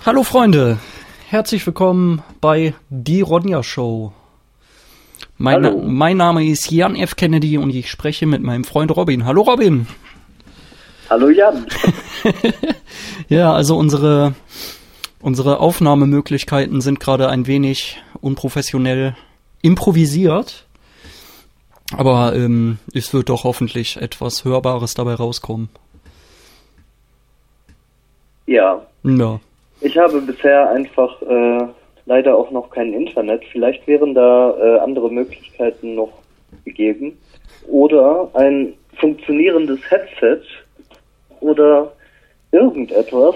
Hallo Freunde, herzlich willkommen bei Die Ronja Show. Mein Name ist Jan F. Kennedy und ich spreche mit meinem Freund Robin. Hallo Robin. Hallo Jan. Ja, also unsere Aufnahmemöglichkeiten sind gerade ein wenig unprofessionell improvisiert. Aber es wird doch hoffentlich etwas Hörbares dabei rauskommen. Ja. Ja. Ich habe bisher einfach leider auch noch kein Internet. Vielleicht wären da andere Möglichkeiten noch gegeben. Oder ein funktionierendes Headset oder irgendetwas.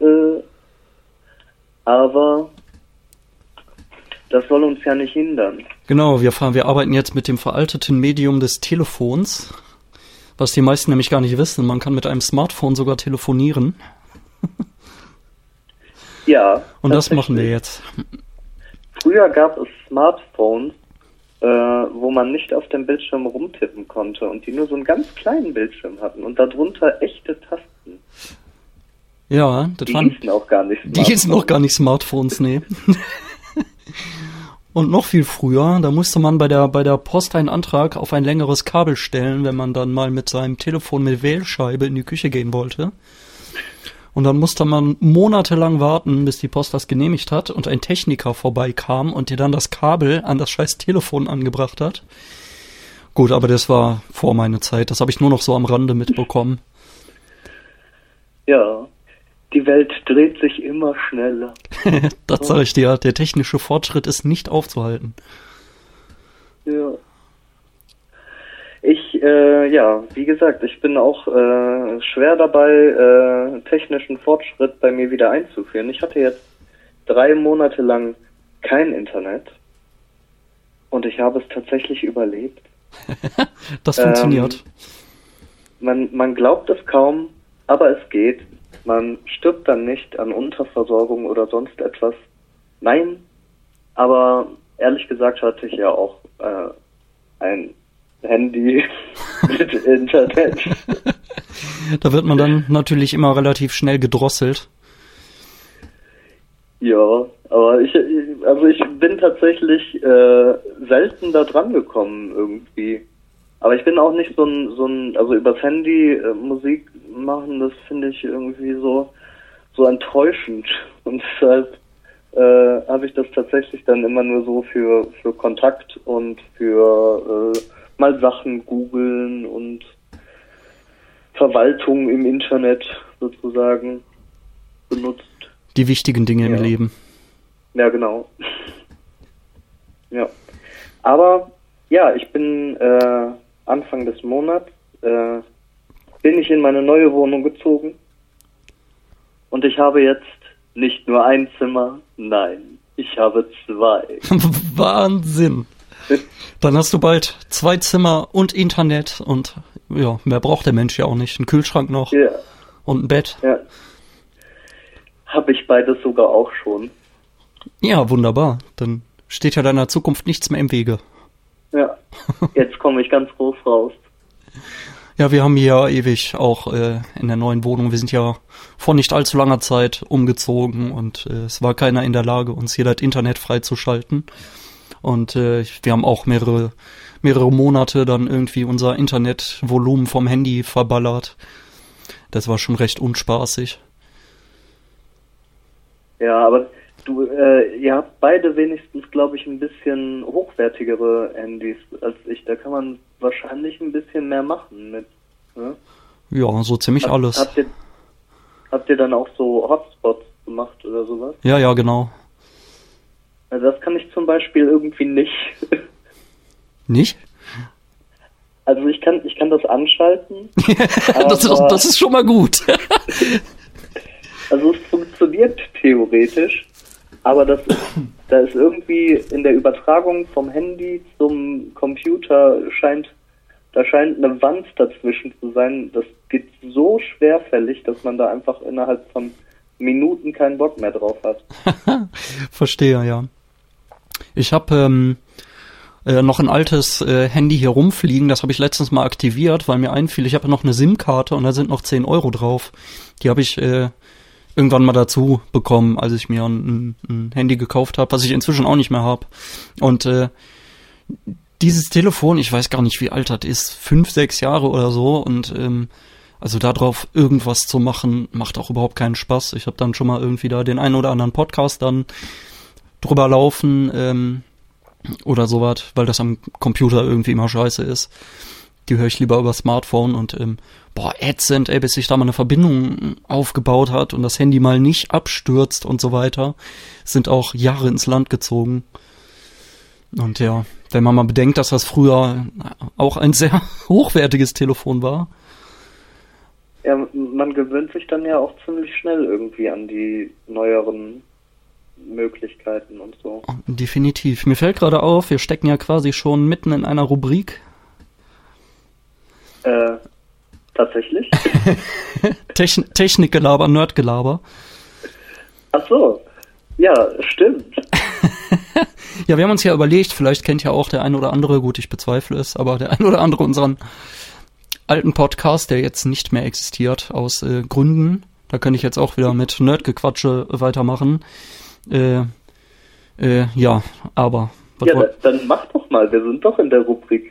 Aber das soll uns ja nicht hindern. Genau, wir arbeiten jetzt mit dem veralteten Medium des Telefons. Was die meisten nämlich gar nicht wissen. Man kann mit einem Smartphone sogar telefonieren. Ja. Und das machen wir jetzt. Früher gab es Smartphones, wo man nicht auf dem Bildschirm rumtippen konnte und die nur so einen ganz kleinen Bildschirm hatten und darunter echte Tasten. Ja, die hießen auch gar nicht Smartphones. Die hießen auch gar nicht Smartphones, nee. Und noch viel früher, da musste man bei der Post einen Antrag auf ein längeres Kabel stellen, wenn man dann mal mit seinem Telefon mit Wählscheibe in die Küche gehen wollte. Und dann musste man monatelang warten, bis die Post das genehmigt hat und ein Techniker vorbeikam und dir dann das Kabel an das scheiß Telefon angebracht hat. Gut, aber das war vor meiner Zeit. Das habe ich nur noch so am Rande mitbekommen. Ja, die Welt dreht sich immer schneller. Das sage ich dir, der technische Fortschritt ist nicht aufzuhalten. Ja. Wie gesagt, ich bin auch schwer dabei, technischen Fortschritt bei mir wieder einzuführen. Ich hatte jetzt 3 Monate lang kein Internet und ich habe es tatsächlich überlebt. Das funktioniert. Man glaubt es kaum, aber es geht. Man stirbt dann nicht an Unterversorgung oder sonst etwas. Nein, aber ehrlich gesagt hatte ich ja auch ein Handy mit Internet. Da wird man dann natürlich immer relativ schnell gedrosselt. Ja, aber ich bin tatsächlich selten da dran gekommen irgendwie. Aber ich bin auch nicht so ein also übers Handy Musik machen, das finde ich irgendwie so enttäuschend. Und deshalb habe ich das tatsächlich dann immer nur so für Kontakt und für mal Sachen googeln und Verwaltung im Internet sozusagen benutzt. Die wichtigen Dinge im Leben. Ja, genau. Ja. Aber ja, ich bin Anfang des Monats bin ich in meine neue Wohnung gezogen und ich habe jetzt nicht nur ein Zimmer, nein, ich habe 2. Wahnsinn! Dann hast du bald 2 Zimmer und Internet und ja, mehr braucht der Mensch ja auch nicht. Ein Kühlschrank noch und ein Bett. Ja. Habe ich beides sogar auch schon. Ja, wunderbar. Dann steht ja deiner Zukunft nichts mehr im Wege. Ja, jetzt komme ich ganz groß raus. Ja, wir haben hier ewig auch in der neuen Wohnung, wir sind ja vor nicht allzu langer Zeit umgezogen und es war keiner in der Lage, uns hier das Internet freizuschalten. Und wir haben auch mehrere Monate dann irgendwie unser Internetvolumen vom Handy verballert. Das war schon recht unspaßig. Ja, aber ihr habt beide wenigstens, glaube ich, ein bisschen hochwertigere Handys als ich. Da kann man wahrscheinlich ein bisschen mehr machen mit. Ne? Ja, so ziemlich alles. Habt ihr dann auch so Hotspots gemacht oder sowas? Ja, genau. Also das kann ich zum Beispiel irgendwie nicht. Nicht? Also ich kann das anschalten. Das ist schon mal gut. Also es funktioniert theoretisch, aber da ist irgendwie in der Übertragung vom Handy zum Computer scheint eine Wand dazwischen zu sein. Das geht so schwerfällig, dass man da einfach innerhalb von Minuten keinen Bock mehr drauf hat. Verstehe, ja. Ich habe noch ein altes Handy hier rumfliegen, das habe ich letztens mal aktiviert, weil mir einfiel, ich habe noch eine SIM-Karte und da sind noch 10 € drauf. Die habe ich irgendwann mal dazu bekommen, als ich mir ein Handy gekauft habe, was ich inzwischen auch nicht mehr habe. Und dieses Telefon, ich weiß gar nicht, wie alt das ist, 5, 6 Jahre oder so. Und also da drauf irgendwas zu machen, macht auch überhaupt keinen Spaß. Ich habe dann schon mal irgendwie da den einen oder anderen Podcast dann drüber laufen oder sowas, weil das am Computer irgendwie immer scheiße ist. Die höre ich lieber über Smartphone und ätzend, bis sich da mal eine Verbindung aufgebaut hat und das Handy mal nicht abstürzt und so weiter, sind auch Jahre ins Land gezogen. Und ja, wenn man mal bedenkt, dass das früher auch ein sehr hochwertiges Telefon war. Ja, man gewöhnt sich dann ja auch ziemlich schnell irgendwie an die neueren Möglichkeiten und so. Definitiv. Mir fällt gerade auf, wir stecken ja quasi schon mitten in einer Rubrik. Tatsächlich? Technikgelaber, Nerdgelaber. Ach so. Ja, stimmt. Ja, wir haben uns ja überlegt, vielleicht kennt ja auch der ein oder andere, gut, ich bezweifle es, aber der ein oder andere unseren alten Podcast, der jetzt nicht mehr existiert, aus Gründen. Da kann ich jetzt auch wieder mit Nerdgequatsche weitermachen. Ja, aber... Ja, dann mach doch mal, wir sind doch in der Rubrik.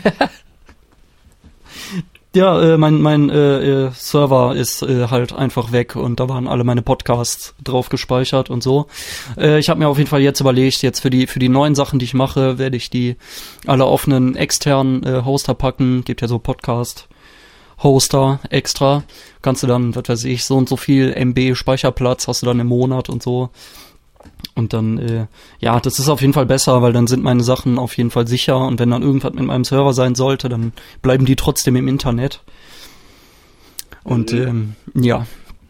Ja, mein Server ist halt einfach weg und da waren alle meine Podcasts drauf gespeichert und so. Ich habe mir auf jeden Fall jetzt überlegt, jetzt für die neuen Sachen, die ich mache, werde ich die alle auf einen externen Hoster packen. Gibt ja so Podcast-Hoster extra. Kannst du dann, was weiß ich, so und so viel MB Speicherplatz hast du dann im Monat und so. Und dann, ja, das ist auf jeden Fall besser, weil dann sind meine Sachen auf jeden Fall sicher und wenn dann irgendwas mit meinem Server sein sollte, dann bleiben die trotzdem im Internet. Und ja,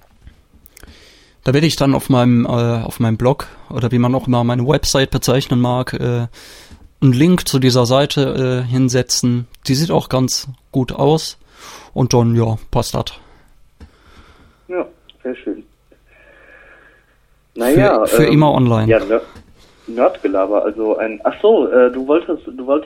da werde ich dann auf meinem Blog oder wie man auch immer meine Website bezeichnen mag, einen Link zu dieser Seite hinsetzen. Die sieht auch ganz gut aus und dann, ja, passt das. Ja, sehr schön. Naja, für immer online. Ja, Nerdgelaber, also du wolltest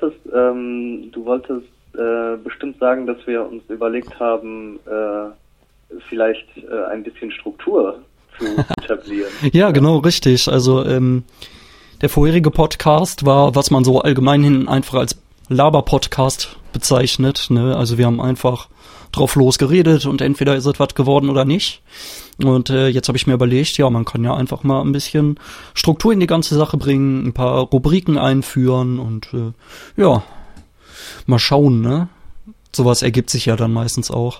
bestimmt sagen, dass wir uns überlegt haben, vielleicht ein bisschen Struktur zu etablieren. Ja, genau, richtig. Also der vorherige Podcast war, was man so allgemein einfach als Laber-Podcast bezeichnet. Ne? Also wir haben einfach drauf losgeredet und entweder ist es was geworden oder nicht. Und jetzt habe ich mir überlegt, ja, man kann ja einfach mal ein bisschen Struktur in die ganze Sache bringen, ein paar Rubriken einführen und ja, mal schauen, ne? Sowas ergibt sich ja dann meistens auch.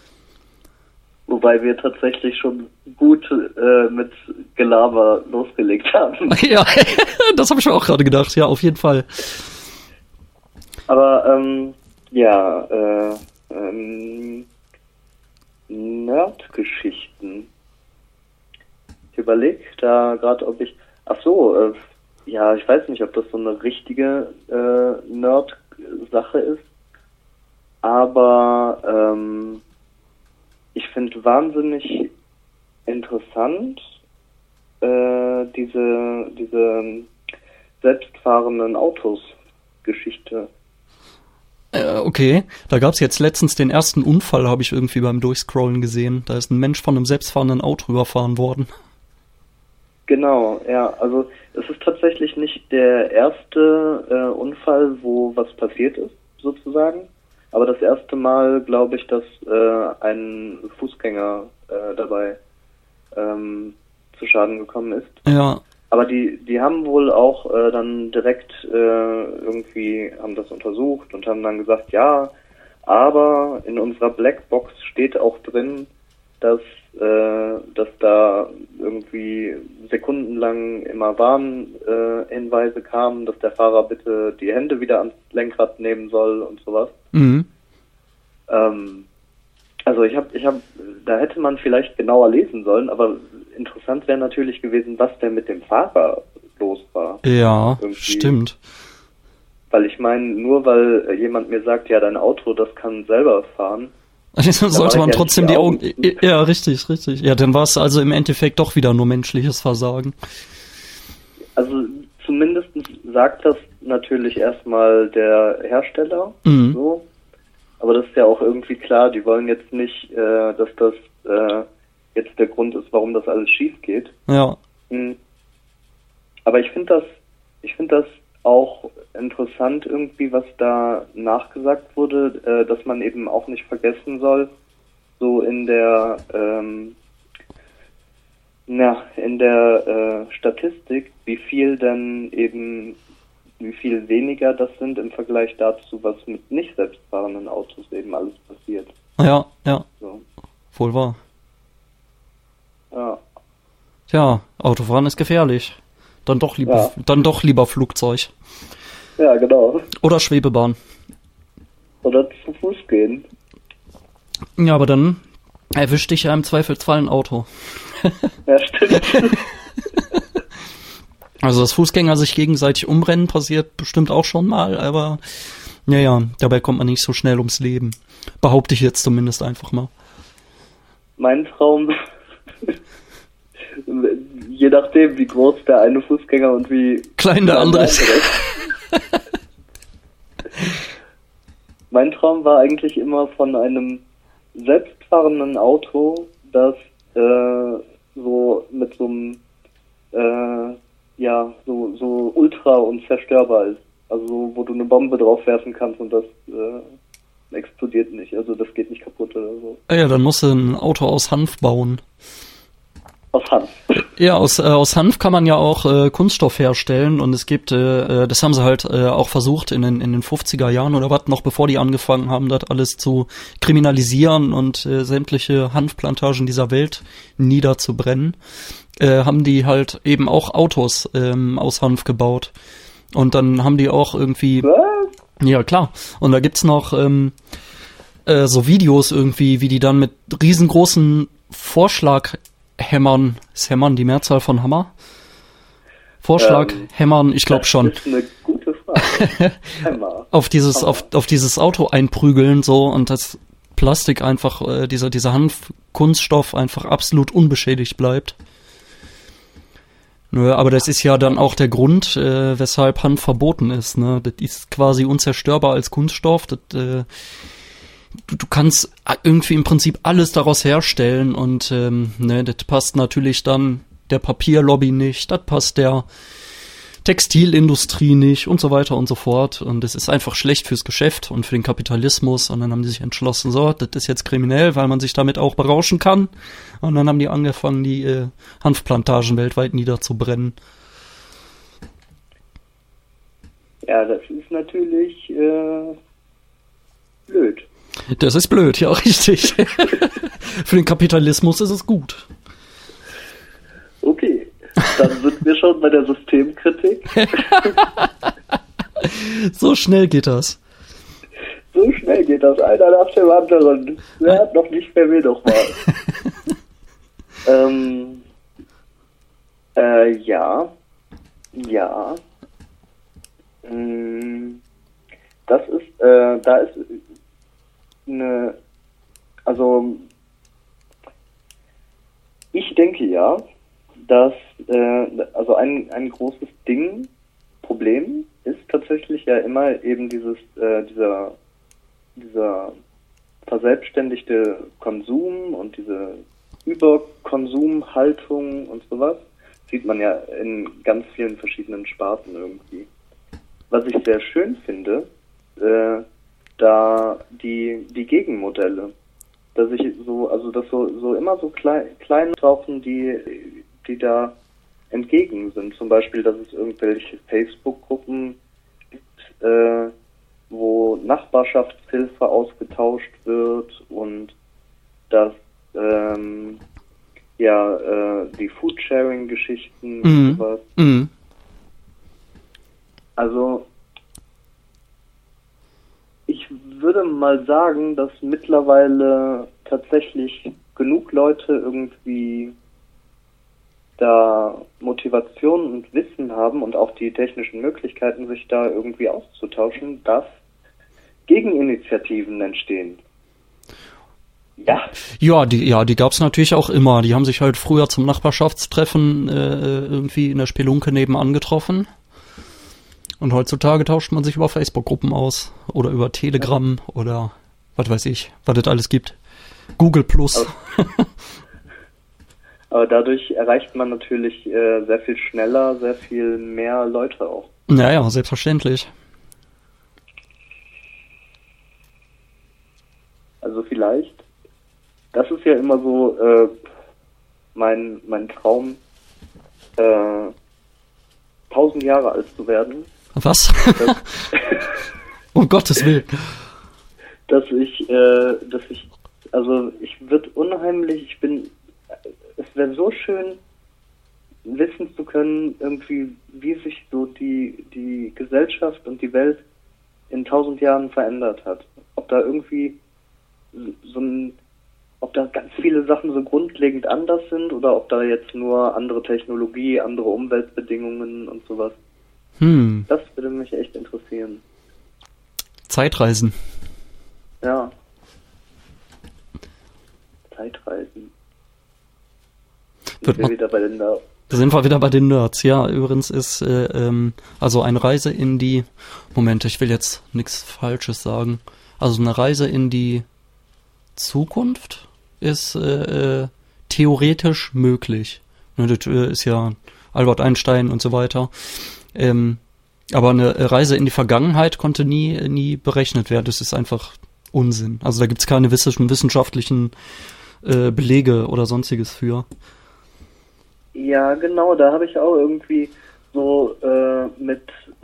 Wobei wir tatsächlich schon gut mit Gelaber losgelegt haben. Ja, das habe ich mir auch gerade gedacht, ja, auf jeden Fall. Aber Nerdgeschichten. Ich überlege da gerade, ob ich... ja, ich weiß nicht, ob das so eine richtige Nerd-Sache ist, aber ich finde wahnsinnig interessant diese selbstfahrenden Autos-Geschichte. Okay, da gab's jetzt letztens den ersten Unfall, habe ich irgendwie beim Durchscrollen gesehen. Da ist ein Mensch von einem selbstfahrenden Auto überfahren worden. Genau, ja, also es ist tatsächlich nicht der erste Unfall, wo was passiert ist, sozusagen. Aber das erste Mal glaube ich, dass ein Fußgänger dabei zu Schaden gekommen ist. Ja. Aber die haben wohl auch dann direkt irgendwie haben das untersucht und haben dann gesagt, ja, aber in unserer Blackbox steht auch drin, dass da irgendwie sekundenlang immer Warnhinweise kamen, dass der Fahrer bitte die Hände wieder ans Lenkrad nehmen soll und sowas. Mhm. Also da hätte man vielleicht genauer lesen sollen, aber interessant wäre natürlich gewesen, was denn mit dem Fahrer los war. Ja, irgendwie. Stimmt. Weil ich meine, nur weil jemand mir sagt, ja, dein Auto, das kann selber fahren. Sollte man trotzdem die Augen... Ja, richtig. Ja, dann war es also im Endeffekt doch wieder nur menschliches Versagen. Also zumindest sagt das natürlich erstmal der Hersteller, so. Aber das ist ja auch irgendwie klar, die wollen jetzt nicht, dass das jetzt der Grund ist, warum das alles schief geht. Ja. Aber ich finde das auch interessant irgendwie, was da nachgesagt wurde, dass man eben auch nicht vergessen soll, so in der Statistik, wie viel weniger das sind im Vergleich dazu, was mit nicht selbstfahrenden Autos eben alles passiert. Ja. So. Wohl wahr. Ja. Tja, Autofahren ist gefährlich. Dann doch lieber Flugzeug. Ja, genau. Oder Schwebebahn. Oder zu Fuß gehen. Ja, aber dann erwischt dich ja im Zweifelsfall ein Auto. Ja, stimmt. Also, dass Fußgänger sich gegenseitig umrennen, passiert bestimmt auch schon mal, aber ja, dabei kommt man nicht so schnell ums Leben. Behaupte ich jetzt zumindest einfach mal. Mein Traum, je nachdem, wie groß der eine Fußgänger und wie klein der andere ist. Mein Traum war eigentlich immer von einem selbstfahrenden Auto, das so mit so einem so ultra unzerstörbar ist. Also wo du eine Bombe drauf werfen kannst und das explodiert nicht. Also das geht nicht kaputt oder so. Ja, dann musst du ein Auto aus Hanf bauen. Aus Hanf? Ja, aus Hanf kann man ja auch Kunststoff herstellen und es gibt, das haben sie halt auch versucht in den 50er Jahren oder was, noch bevor die angefangen haben, das alles zu kriminalisieren und sämtliche Hanfplantagen dieser Welt niederzubrennen, haben die halt eben auch Autos aus Hanf gebaut. Und dann haben die auch irgendwie... Was? Ja, klar. Und da gibt's noch so Videos irgendwie, wie die dann mit riesengroßen Vorschlaghämmern, ist Hämmern die Mehrzahl von Hammer? Vorschlaghämmern, ich glaube schon. Das ist eine gute Frage. Hammer. auf dieses Auto einprügeln so und das Plastik einfach, dieser Hanfkunststoff einfach absolut unbeschädigt bleibt. Nö, aber das ist ja dann auch der Grund, weshalb Hanf verboten ist. Ne? Das ist quasi unzerstörbar als Kunststoff. Das, du kannst irgendwie im Prinzip alles daraus herstellen und das passt natürlich dann der Papierlobby nicht, das passt der Textilindustrie nicht und so weiter und so fort. Und es ist einfach schlecht fürs Geschäft und für den Kapitalismus. Und dann haben die sich entschlossen, so, das ist jetzt kriminell, weil man sich damit auch berauschen kann. Und dann haben die angefangen, die Hanfplantagen weltweit niederzubrennen. Ja, das ist natürlich blöd. Das ist blöd, ja, richtig. Für den Kapitalismus ist es gut. Okay, dann sind wir schon bei der Systemkritik. So schnell geht das. So schnell geht das, einer nach dem anderen. Wer hat noch nicht, wer will doch mal. Ja. Das ist, da ist ich denke ja, dass, also ein großes Problem ist tatsächlich ja immer eben dieser verselbstständigte Konsum und diese Überkonsumhaltung und sowas. Sieht man ja in ganz vielen verschiedenen Sparten irgendwie. Was ich sehr schön finde, da die Gegenmodelle, dass ich so immer so kleine tauchen, die da entgegen sind. Zum Beispiel, dass es irgendwelche Facebook-Gruppen gibt, wo Nachbarschaftshilfe ausgetauscht wird und dass die Foodsharing-Geschichten und sowas. Mhm. Also ich würde mal sagen, dass mittlerweile tatsächlich genug Leute irgendwie da Motivation und Wissen haben und auch die technischen Möglichkeiten, sich da irgendwie auszutauschen, dass Gegeninitiativen entstehen. Ja, die gab's natürlich auch immer. Die haben sich halt früher zum Nachbarschaftstreffen irgendwie in der Spelunke nebenan getroffen. Und heutzutage tauscht man sich über Facebook-Gruppen aus oder über Telegram oder was weiß ich, was es alles gibt. Google Plus. Aber dadurch erreicht man natürlich sehr viel schneller, sehr viel mehr Leute auch. Naja, selbstverständlich. Also vielleicht, das ist ja immer so mein Traum, 1000 Jahre alt zu werden. Was? Um Gottes Willen. Dass ich, also ich würde unheimlich, es wäre so schön, wissen zu können, irgendwie, wie sich so die Gesellschaft und die Welt in 1000 Jahren verändert hat. Ob da irgendwie ob da ganz viele Sachen so grundlegend anders sind oder ob da jetzt nur andere Technologie, andere Umweltbedingungen und sowas. Das würde mich echt interessieren. Zeitreisen. Ja. Zeitreisen. Sind wir wieder bei den Nerds. Da sind wir wieder bei den Nerds. Ja, übrigens ist also eine Reise in die... Moment, ich will jetzt nichts Falsches sagen. Also eine Reise in die Zukunft ist theoretisch möglich. Ne, das ist ja Albert Einstein und so weiter. Aber eine Reise in die Vergangenheit konnte nie berechnet werden. Das ist einfach Unsinn. Also da gibt's keine wissenschaftlichen Belege oder sonstiges für. Ja, genau, da habe ich auch irgendwie so mit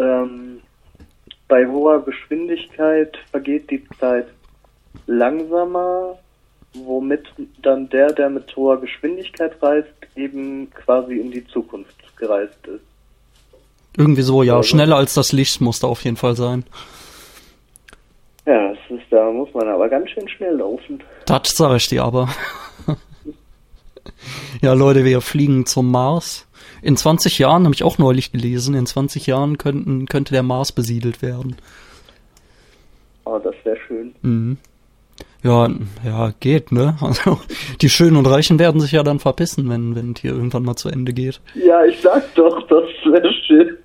bei hoher Geschwindigkeit vergeht die Zeit langsamer, womit dann der mit hoher Geschwindigkeit reist, eben quasi in die Zukunft gereist ist. Irgendwie so, ja. Also, schneller als das Licht muss da auf jeden Fall sein. Ja, da muss man aber ganz schön schnell laufen. Das sag ich dir aber. Ja, Leute, wir fliegen zum Mars. In 20 Jahren, habe ich auch neulich gelesen, in 20 Jahren könnte der Mars besiedelt werden. Oh, das wäre schön. Mhm. Ja, geht, ne? Also, die Schönen und Reichen werden sich ja dann verpissen, wenn hier irgendwann mal zu Ende geht. Ja, ich sag doch, das wäre schön.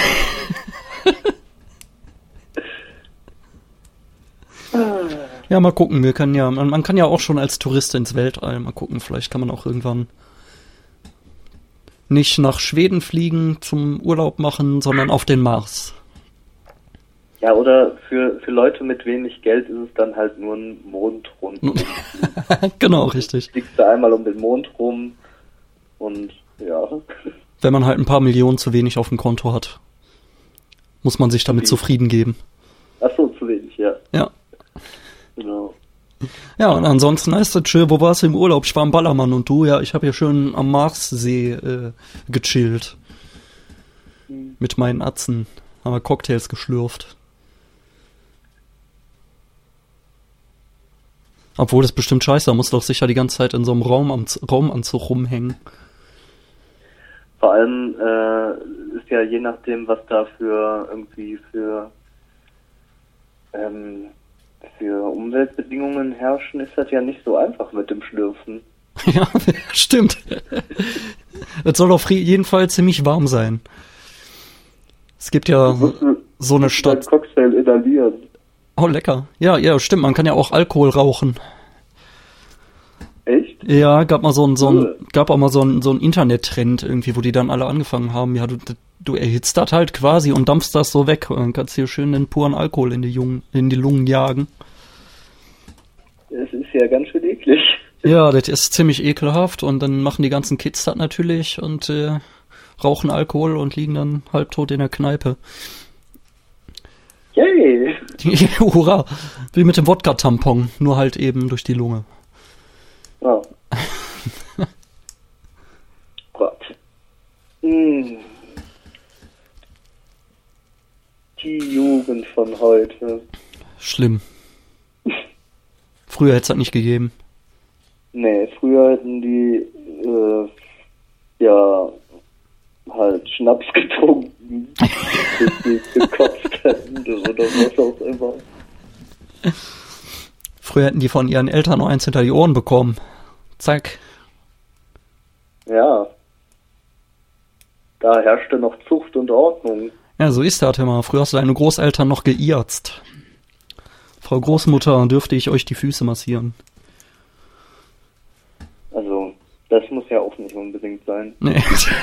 Ja, mal gucken, man kann ja auch schon als Tourist ins Weltall, mal gucken, vielleicht kann man auch irgendwann nicht nach Schweden fliegen zum Urlaub machen, sondern auf den Mars. Ja, oder für Leute mit wenig Geld ist es dann halt nur ein Mond rundum. Genau, richtig. Fliegst du einmal um den Mond rum und ja. Wenn man halt ein paar Millionen zu wenig auf dem Konto hat, muss man sich damit zufrieden geben. Ach so, zu wenig, ja. Ja. Genau. Ja, und ansonsten ist das schön. Wo warst du im Urlaub? Ich war im Ballermann und du? Ja, ich habe hier schön am Marssee gechillt. Mit meinen Atzen. Haben wir Cocktails geschlürft. Obwohl, das ist bestimmt scheiße. Da musst du doch sicher die ganze Zeit in so einem Raumanzug rumhängen. Vor allem ist ja je nachdem, was da für Umweltbedingungen herrschen, ist das ja nicht so einfach mit dem Schlürfen. Ja, stimmt. Es soll auf jeden Fall ziemlich warm sein. Es gibt ja so eine Stadt. Cocktail inhalieren. Oh, lecker. Ja, stimmt. Man kann ja auch Alkohol rauchen. Echt? Ja, gab auch mal so ein Internet-Trend irgendwie, wo die dann alle angefangen haben. Ja, du erhitzt das halt quasi und dampfst das so weg. Und dann kannst du hier schön den puren Alkohol in die Lungen jagen. Es ist ja ganz schön eklig. Ja, das ist ziemlich ekelhaft und dann machen die ganzen Kids das natürlich und rauchen Alkohol und liegen dann halbtot in der Kneipe. Yay! Hurra! Wie mit dem Wodka-Tampon, nur halt eben durch die Lunge. Oh. Gott. Die Jugend von heute. Schlimm. Früher hätte es das nicht gegeben. Nee, früher hätten die halt Schnaps getrunken, bis sie gekotzt hätten oder was auch immer. Früher hätten die von ihren Eltern noch eins hinter die Ohren bekommen. Zack. Ja. Da herrschte noch Zucht und Ordnung. Ja, so ist das immer. Früher hast du deine Großeltern noch geirzt. Frau Großmutter, dürfte ich euch die Füße massieren? Also, Das muss ja auch nicht unbedingt sein. Nee.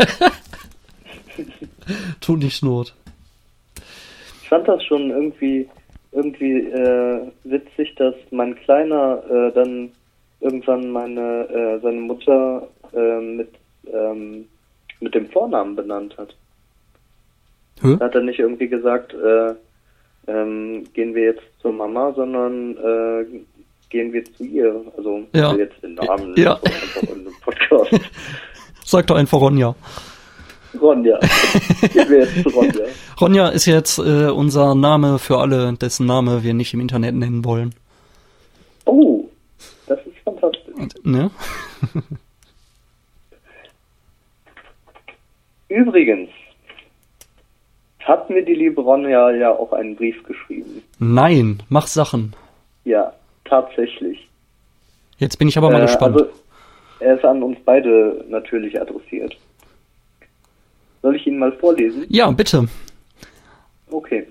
Tut nicht Not. Ich fand das schon irgendwie witzig, dass mein Kleiner dann irgendwann seine Mutter mit dem Vornamen benannt hat. Hä? Da hat er nicht irgendwie gesagt, gehen wir jetzt zur Mama, sondern gehen wir zu ihr. Also Ja. jetzt den Namen Ja. so einfach in einem Podcast. Sag doch einfach Ronja. Ronja. Gehen wir jetzt zu Ronja. Ronja ist jetzt unser Name für alle, dessen Name wir nicht im Internet nennen wollen. Oh, das ist fantastisch. Ne? Übrigens hat mir die liebe Ronja ja auch einen Brief geschrieben. Nein, mach Sachen. Ja, tatsächlich. Jetzt bin ich aber mal gespannt. Also, er ist an uns beide natürlich adressiert. Soll ich ihn mal vorlesen? Ja, bitte. Okay.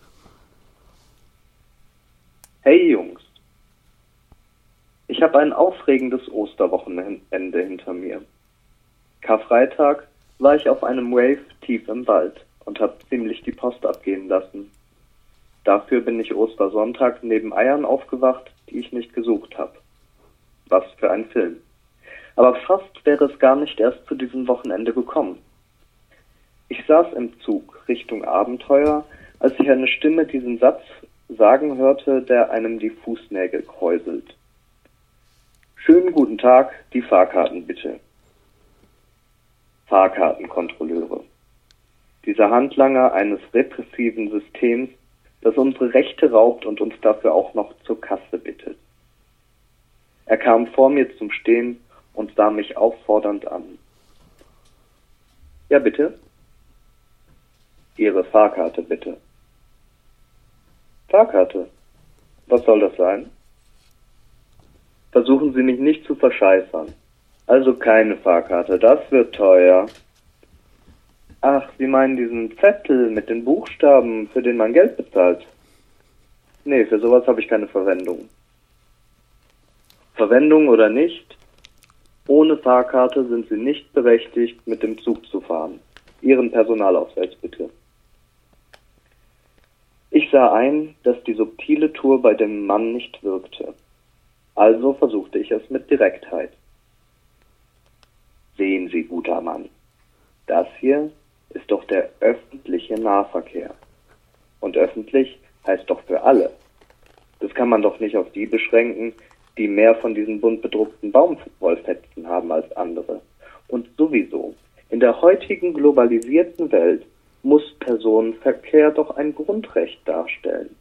Hey Jungs. Ich habe ein aufregendes Osterwochenende hinter mir. Karfreitag war ich auf einem Wave tief im Wald und habe ziemlich die Post abgehen lassen. Dafür bin ich Ostersonntag neben Eiern aufgewacht, die ich nicht gesucht habe. Was für ein Film. Aber fast wäre es gar nicht erst zu diesem Wochenende gekommen. Ich saß im Zug Richtung Abenteuer, als ich eine Stimme diesen Satz sagen hörte, der einem die Fußnägel kräuselt. Schönen guten Tag, die Fahrkarten bitte. Fahrkartenkontrolleure. Dieser Handlanger eines repressiven Systems, das unsere Rechte raubt und uns dafür auch noch zur Kasse bittet. Er kam vor mir zum Stehen und sah mich auffordernd an. Ja, bitte? Ihre Fahrkarte, bitte. Fahrkarte? Was soll das sein? Versuchen Sie mich nicht zu verscheißern. Also keine Fahrkarte, das wird teuer. Ach, Sie meinen diesen Zettel mit den Buchstaben, für den man Geld bezahlt? Nee, für sowas habe ich keine Verwendung. Verwendung oder nicht? Ohne Fahrkarte sind Sie nicht berechtigt, mit dem Zug zu fahren. Ihren Personalausweis bitte. Ich sah ein, dass die subtile Tour bei dem Mann nicht wirkte. Also versuchte ich es mit Direktheit. Sehen Sie, guter Mann, das hier ist doch der öffentliche Nahverkehr. Und öffentlich heißt doch für alle. Das kann man doch nicht auf die beschränken, die mehr von diesen bunt bedruckten Baumwollfetzen haben als andere. Und sowieso, in der heutigen globalisierten Welt muss Personenverkehr doch ein Grundrecht darstellen.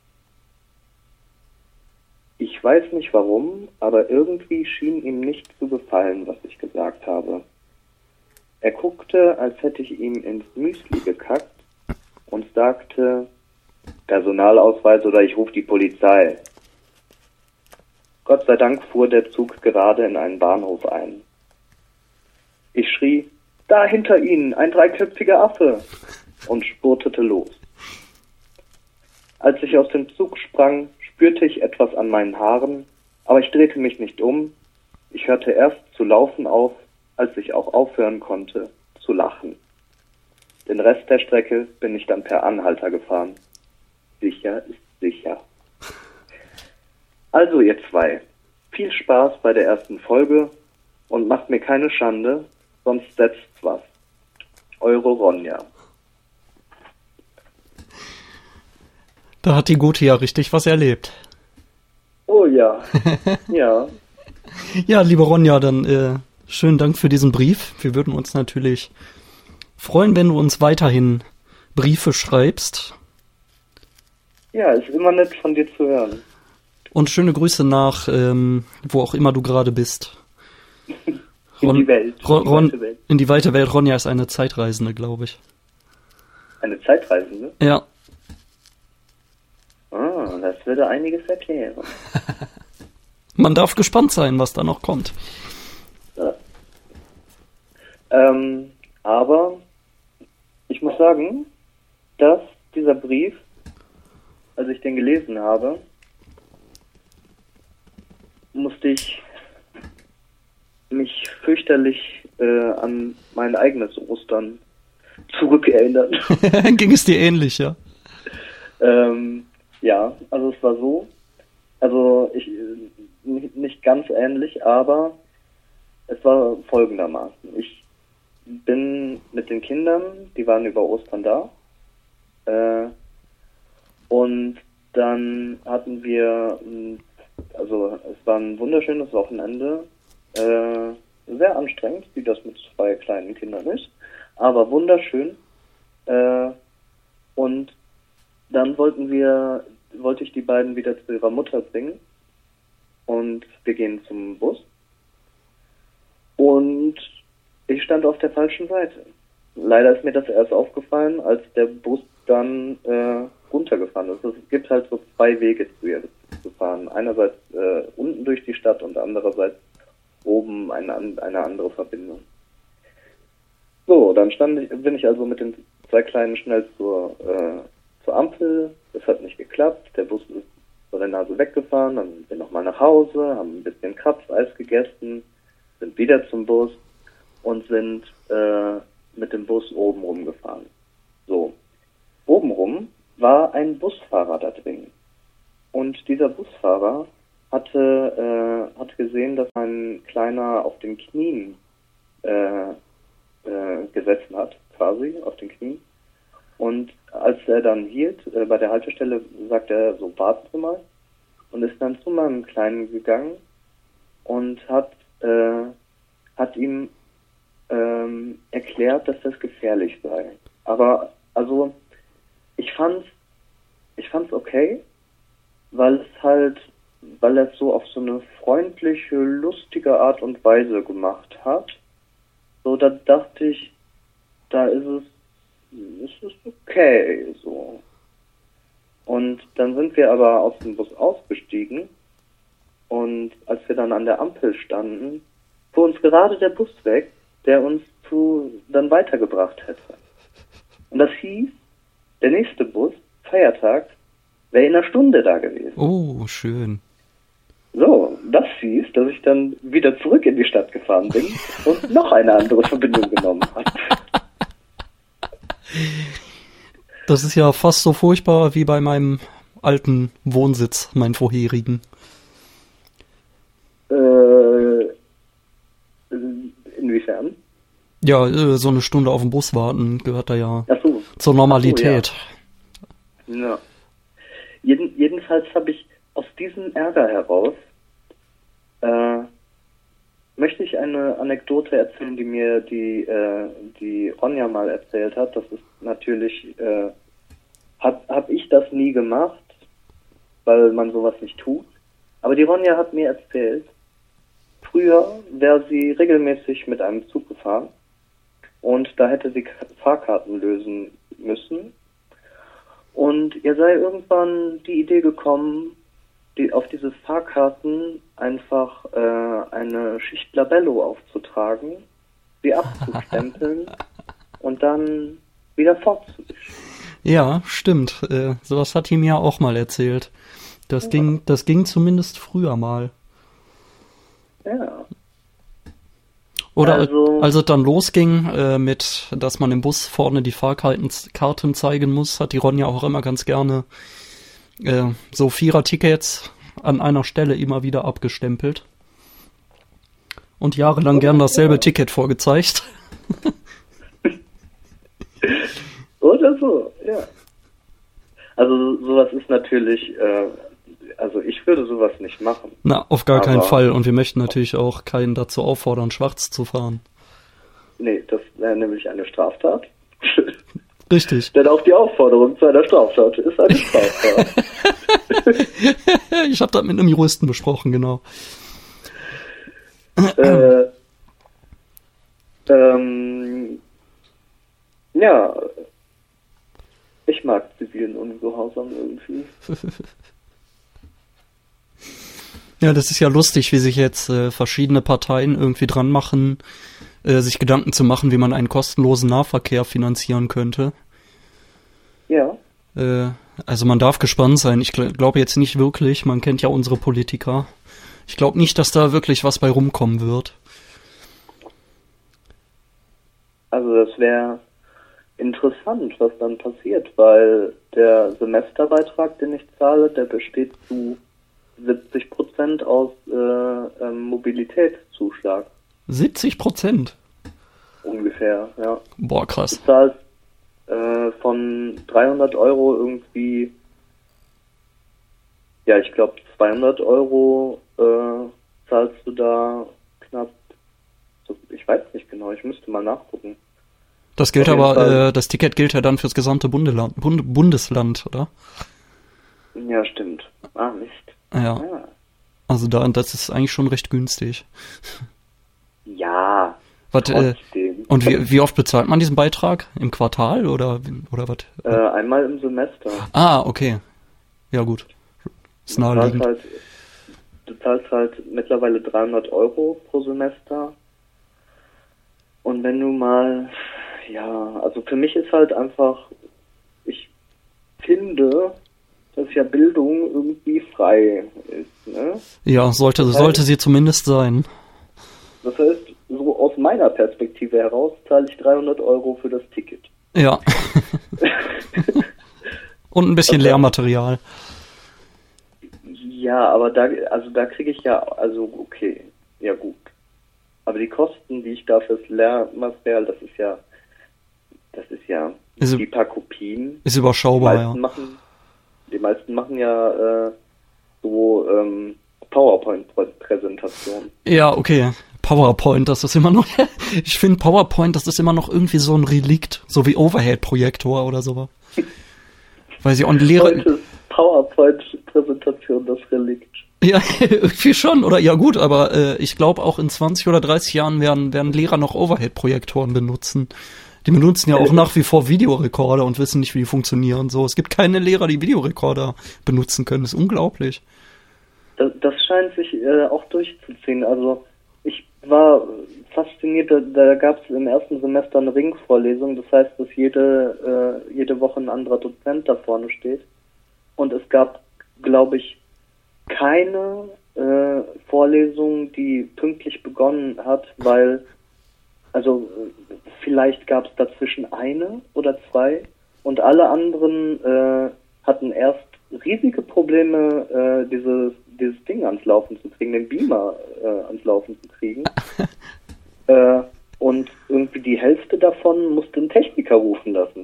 Ich weiß nicht warum, aber irgendwie schien ihm nicht zu gefallen, was ich gesagt habe. Er guckte, als hätte ich ihm ins Müsli gekackt und sagte, Personalausweis oder ich rufe die Polizei. Gott sei Dank fuhr der Zug gerade in einen Bahnhof ein. Ich schrie, da hinter Ihnen, ein dreiköpfiger Affe, und spurtete los. Als ich aus dem Zug sprang, spürte ich etwas an meinen Haaren, aber ich drehte mich nicht um. Ich hörte erst zu laufen auf, als ich auch aufhören konnte, zu lachen. Den Rest der Strecke bin ich dann per Anhalter gefahren. Sicher ist sicher. Also ihr zwei, viel Spaß bei der ersten Folge und macht mir keine Schande, sonst setzt's was. Eure Ronja. Da hat die Gute ja richtig was erlebt. Oh ja, ja. Ja, liebe Ronja, dann schönen Dank für diesen Brief. Wir würden uns natürlich freuen, wenn du uns weiterhin Briefe schreibst. Ja, ist immer nett von dir zu hören. Und schöne Grüße nach, wo auch immer du gerade bist. In die Welt. In die weite Welt. Ronja ist eine Zeitreisende, glaube ich. Eine Zeitreisende? Ja. Ah, das würde einiges erklären. Man darf gespannt sein, was da noch kommt. Ja. Aber ich muss sagen, dass dieser Brief, als ich den gelesen habe, musste ich, mich fürchterlich an mein eigenes Ostern zurückerinnert. Ging es dir ähnlich, ja? Ja, also es war so, also nicht ganz ähnlich, aber es war folgendermaßen. Ich bin mit den Kindern, die waren über Ostern da, und dann hatten wir, also es war ein wunderschönes Wochenende, sehr anstrengend, wie das mit 2 kleinen Kindern ist, aber wunderschön. Und dann wollte ich die beiden wieder zu ihrer Mutter bringen und wir gehen zum Bus und ich stand auf der falschen Seite. Leider ist mir das erst aufgefallen, als der Bus dann runtergefahren ist. Also es gibt halt so 2 Wege zu fahren. Einerseits unten durch die Stadt und andererseits oben eine andere Verbindung. So, dann bin ich also mit den 2 Kleinen schnell zur Ampel. Das hat nicht geklappt. Der Bus ist vor der Nase weggefahren. Dann sind wir nochmal nach Hause, haben ein bisschen Krabbeis gegessen, sind wieder zum Bus und sind mit dem Bus oben rumgefahren. So, obenrum war ein Busfahrer da drin. Und dieser Busfahrer hat gesehen, dass ein Kleiner auf den Knien gesessen hat, quasi auf den Knien. Und als er dann hielt, bei der Haltestelle, sagt er so, warten Sie mal, und ist dann zu meinem Kleinen gegangen und hat ihm erklärt, dass das gefährlich sei. Aber also ich fand's okay, weil er es so auf so eine freundliche, lustige Art und Weise gemacht hat. So, da dachte ich, da ist es okay, so. Und dann sind wir aber aus dem Bus ausgestiegen und als wir dann an der Ampel standen, fuhr uns gerade der Bus weg, der uns dann weitergebracht hätte. Und das hieß, der nächste Bus, Feiertag, wäre in einer Stunde da gewesen. Oh, schön. So, das hieß, dass ich dann wieder zurück in die Stadt gefahren bin und noch eine andere Verbindung genommen habe. Das ist ja fast so furchtbar wie bei meinem alten Wohnsitz, meinen vorherigen. Inwiefern? Ja, so eine Stunde auf den Bus warten gehört da ja Ach so. zur Normalität. Ach so, ja. Jedenfalls habe ich aus diesem Ärger heraus möchte ich eine Anekdote erzählen, die mir die Ronja mal erzählt hat. Das ist natürlich, hab ich das nie gemacht, weil man sowas nicht tut. Aber die Ronja hat mir erzählt, früher wäre sie regelmäßig mit einem Zug gefahren und da hätte sie Fahrkarten lösen müssen. Und ihr sei irgendwann die Idee gekommen, auf diese Fahrkarten einfach eine Schicht Labello aufzutragen, sie abzustempeln und dann wieder fortzubischen. Ja, stimmt. Sowas hat die mir auch mal erzählt. Das ging zumindest früher mal. Ja. Oder als es dann losging, dass man im Bus vorne die Fahrkarten zeigen muss, hat die Ronja auch immer ganz gerne so 4er-Tickets an einer Stelle immer wieder abgestempelt. Und jahrelang gern dasselbe Ticket vorgezeigt. Oder so, ja. Also sowas ist natürlich, also ich würde sowas nicht machen. Na, auf gar keinen Fall. Und wir möchten natürlich auch keinen dazu auffordern, schwarz zu fahren. Nee, das wäre nämlich eine Straftat. Richtig. Denn auch die Aufforderung zu einer Straftat ist eine Straftat. Ich habe das mit einem Juristen besprochen, genau. Ja, ich mag zivilen Ungehorsam irgendwie. Ja, das ist ja lustig, wie sich jetzt verschiedene Parteien irgendwie dran machen, sich Gedanken zu machen, wie man einen kostenlosen Nahverkehr finanzieren könnte. Ja. Also man darf gespannt sein. Ich glaube jetzt nicht wirklich, man kennt ja unsere Politiker. Ich glaube nicht, dass da wirklich was bei rumkommen wird. Also das wäre interessant, was dann passiert, weil der Semesterbeitrag, den ich zahle, der besteht zu 70% aus Mobilitätszuschlag. 70%? Ungefähr, ja. Boah, krass. Du zahlst von 300 Euro irgendwie, ja, ich glaube 200 Euro zahlst du da knapp, ich weiß nicht genau, ich müsste mal nachgucken. Das gilt aber, das Ticket gilt ja dann fürs gesamte Bundesland, oder? Ja, stimmt. Ah, nicht. Ja. Also das ist eigentlich schon recht günstig. Ja. Und wie oft bezahlt man diesen Beitrag? Im Quartal oder was? Einmal im Semester. Ah, okay. Ja, gut. Ist naheliegend. Du zahlst halt mittlerweile 300 Euro pro Semester. Und wenn du mal, ja, also für mich ist halt einfach, ich finde, dass ja Bildung irgendwie frei ist, ne? Ja, sollte sie zumindest sein. Das heißt, so aus meiner Perspektive heraus zahle ich 300 Euro für das Ticket. Ja. Und ein bisschen Lehrmaterial. Ja, aber da kriege ich ja, also okay, ja gut. Aber die Kosten, die ich da fürs Lehrmaterial, das ist ja die paar Kopien. Ist überschaubar, Die meisten machen ja so PowerPoint-Präsentationen. Ja, okay. PowerPoint, das ist immer noch, ich finde PowerPoint, das ist immer noch irgendwie so ein Relikt, so wie Overhead-Projektor oder sowas. Weil sie Heute ist PowerPoint-Präsentation das Relikt. Ja, irgendwie schon, oder? Ja gut, aber ich glaube auch in 20 oder 30 Jahren werden Lehrer noch Overhead-Projektoren benutzen. Die benutzen ja auch nach wie vor Videorekorder und wissen nicht, wie die funktionieren. So, es gibt keine Lehrer, die Videorekorder benutzen können. Das ist unglaublich. Das scheint sich auch durchzuziehen. Also ich war fasziniert, da gab es im ersten Semester eine Ringvorlesung. Das heißt, dass jede Woche ein anderer Dozent da vorne steht. Und es gab, glaube ich, keine Vorlesung, die pünktlich begonnen hat, weil, also vielleicht gab es dazwischen eine oder zwei und alle anderen hatten erst riesige Probleme, dieses Ding ans Laufen zu kriegen, den Beamer ans Laufen zu kriegen. Und irgendwie die Hälfte davon musste einen Techniker rufen lassen.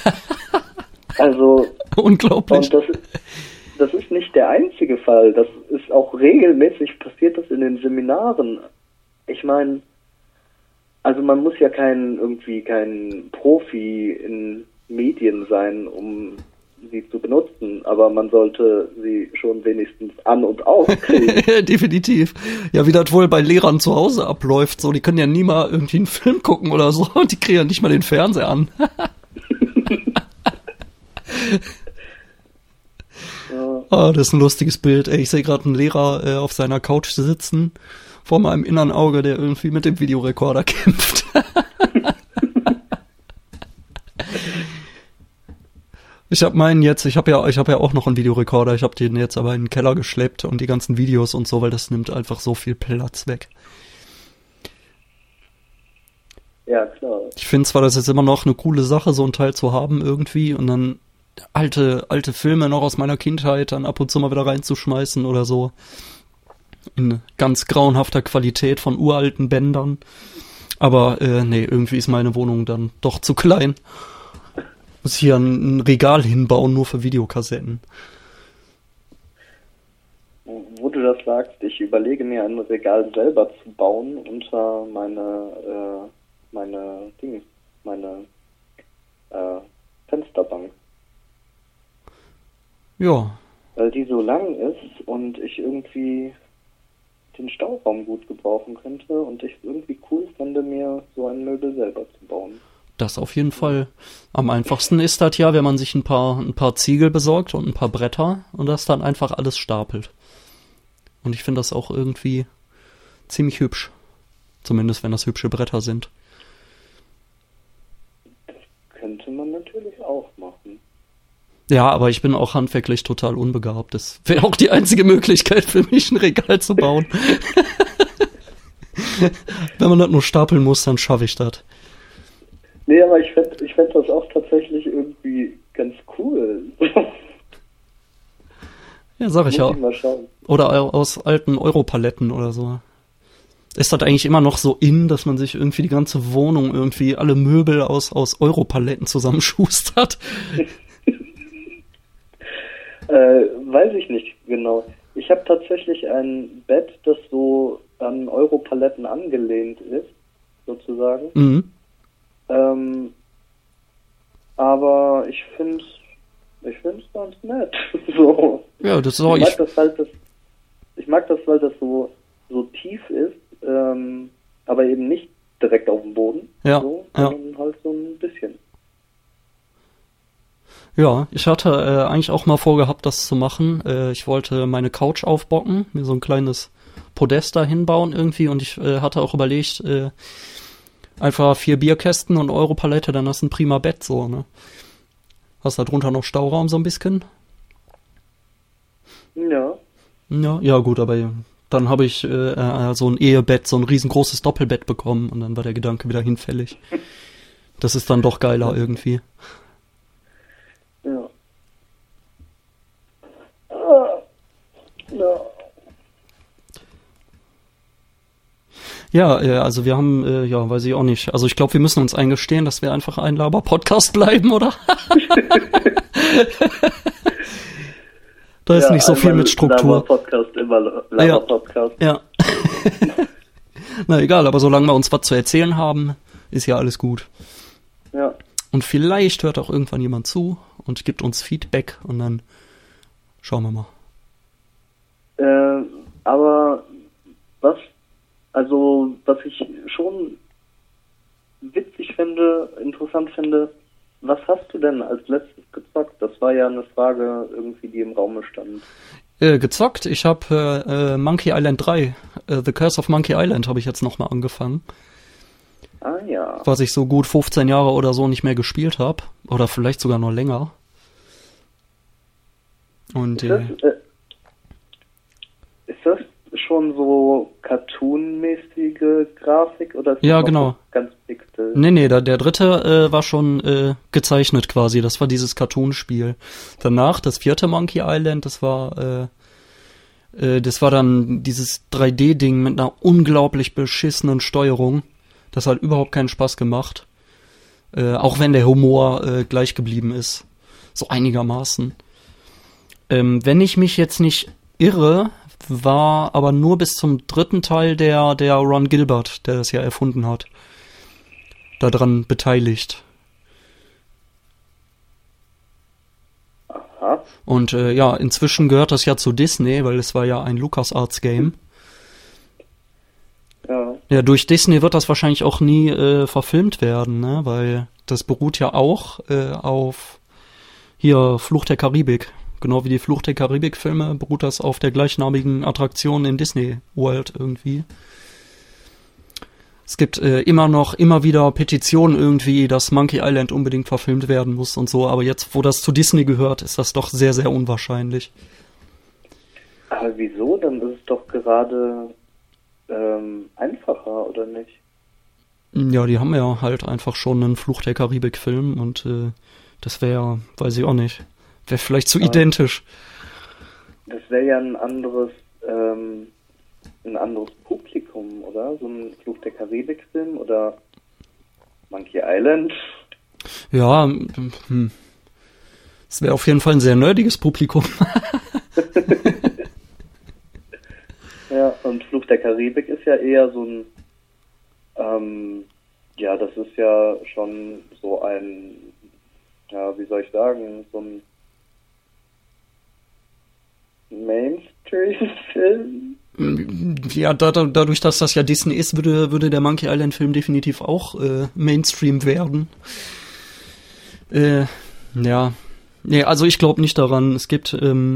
Also unglaublich. Und das ist nicht der einzige Fall. Das ist auch regelmäßig passiert, das in den Seminaren. Ich meine, also man muss ja kein Profi in Medien sein, um sie zu benutzen, aber man sollte sie schon wenigstens an- und auskriegen. Definitiv. Ja, wie das wohl bei Lehrern zu Hause abläuft, so, die können ja nie mal irgendwie einen Film gucken oder so, und die kriegen ja nicht mal den Fernseher an. Ja. Ah, das ist ein lustiges Bild. Ey, ich sehe gerade einen Lehrer auf seiner Couch sitzen, vor meinem inneren Auge, der irgendwie mit dem Videorekorder kämpft. Ich habe ja auch noch einen Videorekorder. Ich habe den jetzt aber in den Keller geschleppt und die ganzen Videos und so, weil das nimmt einfach so viel Platz weg. Ja, klar. Ich finde zwar, das ist immer noch eine coole Sache, so ein Teil zu haben irgendwie und dann alte Filme noch aus meiner Kindheit dann ab und zu mal wieder reinzuschmeißen oder so. In ganz grauenhafter Qualität von uralten Bändern. Aber nee, irgendwie ist meine Wohnung dann doch zu klein. Muss hier ein Regal hinbauen, nur für Videokassetten. Wo du das sagst, ich überlege mir ein Regal selber zu bauen unter meine Fensterbank. Ja. Weil die so lang ist und ich irgendwie den Stauraum gut gebrauchen könnte und ich irgendwie cool fände, mir so ein Möbel selber zu bauen. Das auf jeden Fall. Am einfachsten ist das ja, wenn man sich ein paar Ziegel besorgt und ein paar Bretter und das dann einfach alles stapelt. Und ich finde das auch irgendwie ziemlich hübsch. Zumindest, wenn das hübsche Bretter sind. Das könnte man natürlich auch machen. Ja, aber ich bin auch handwerklich total unbegabt. Das wäre auch die einzige Möglichkeit für mich, ein Regal zu bauen. Wenn man das nur stapeln muss, dann schaffe ich das. Nee, aber ich fänd das auch tatsächlich irgendwie ganz cool. Ja, sag ich ja. Muss ich mal schauen. Oder aus alten Europaletten oder so. Ist das eigentlich immer noch so in, dass man sich irgendwie die ganze Wohnung irgendwie alle Möbel aus Europaletten zusammenschustert? Weiß ich nicht genau. Ich habe tatsächlich ein Bett, das so an Europaletten angelehnt ist, sozusagen. Mhm. Aber ich find's ganz nett. So. Ja, das ist auch Ich mag das, weil das so tief ist, aber eben nicht direkt auf dem Boden. Ja, so, ja. sondern halt so ein bisschen. Ja, ich hatte eigentlich auch mal vorgehabt, das zu machen. Ich wollte meine Couch aufbocken, mir so ein kleines Podest da hinbauen irgendwie und ich hatte auch überlegt, einfach 4 Bierkästen und Europalette, dann hast du ein prima Bett so, ne? Hast da drunter noch Stauraum so ein bisschen? Ja. Ja, gut, aber dann habe ich so ein Ehebett, so ein riesengroßes Doppelbett bekommen und dann war der Gedanke wieder hinfällig. Das ist dann doch geiler irgendwie. Ja. Ja. Ja, also wir haben, ja, weiß ich auch nicht. Also ich glaube, wir müssen uns eingestehen, dass wir einfach ein Laber-Podcast bleiben, oder? Da ist nicht so viel mit Struktur. Laber-Podcast, immer Laber-Podcast. Ja. Na egal, aber solange wir uns was zu erzählen haben, ist ja alles gut. Ja. Und vielleicht hört auch irgendwann jemand zu und gibt uns Feedback und dann schauen wir mal. Aber was ich schon witzig finde, interessant finde, was hast du denn als letztes gezockt? Das war ja eine Frage irgendwie, die im Raume stand. Gezockt? Ich habe Monkey Island 3, The Curse of Monkey Island habe ich jetzt nochmal angefangen. Ah ja. Was ich so gut 15 Jahre oder so nicht mehr gespielt habe. Oder vielleicht sogar noch länger. Und ist das schon so cartoonmäßige Grafik oder ist das ja, noch genau. Ganz pixel? Nee, der dritte war schon gezeichnet quasi. Das war dieses Cartoon-Spiel. Danach, das 4. Monkey Island, das war dann dieses 3D-Ding mit einer unglaublich beschissenen Steuerung. Das hat überhaupt keinen Spaß gemacht. Auch wenn der Humor gleich geblieben ist. So einigermaßen. Wenn ich mich jetzt nicht irre, war aber nur bis zum 3. Teil der Ron Gilbert, der das ja erfunden hat, daran beteiligt. Aha. Und ja, inzwischen gehört das ja zu Disney, weil es war ja ein LucasArts-Game. Ja. Ja, durch Disney wird das wahrscheinlich auch nie verfilmt werden, ne? Weil das beruht ja auch auf hier Fluch der Karibik. Genau wie die Fluch der Karibik-Filme beruht das auf der gleichnamigen Attraktion in Disney World irgendwie. Es gibt immer wieder Petitionen irgendwie, dass Monkey Island unbedingt verfilmt werden muss und so, aber jetzt, wo das zu Disney gehört, ist das doch sehr, sehr unwahrscheinlich. Aber wieso? Dann ist es doch gerade einfacher, oder nicht? Ja, die haben ja halt einfach schon einen Fluch der Karibik-Film und das wäre, weiß ich auch nicht, wäre vielleicht zu identisch. Das wäre ja ein anderes Publikum, oder? So ein Fluch der Karibik-Film oder Monkey Island. Ja, es wäre auf jeden Fall ein sehr nerdiges Publikum. Ja, und Fluch der Karibik ist ja eher so ein, ja, das ist ja schon so ein, ja, wie soll ich sagen, so ein Mainstream-Film. Ja, dadurch, dass das ja Disney ist, würde der Monkey Island Film definitiv auch Mainstream werden. Ja. Nee, also ich glaube nicht daran. Es gibt,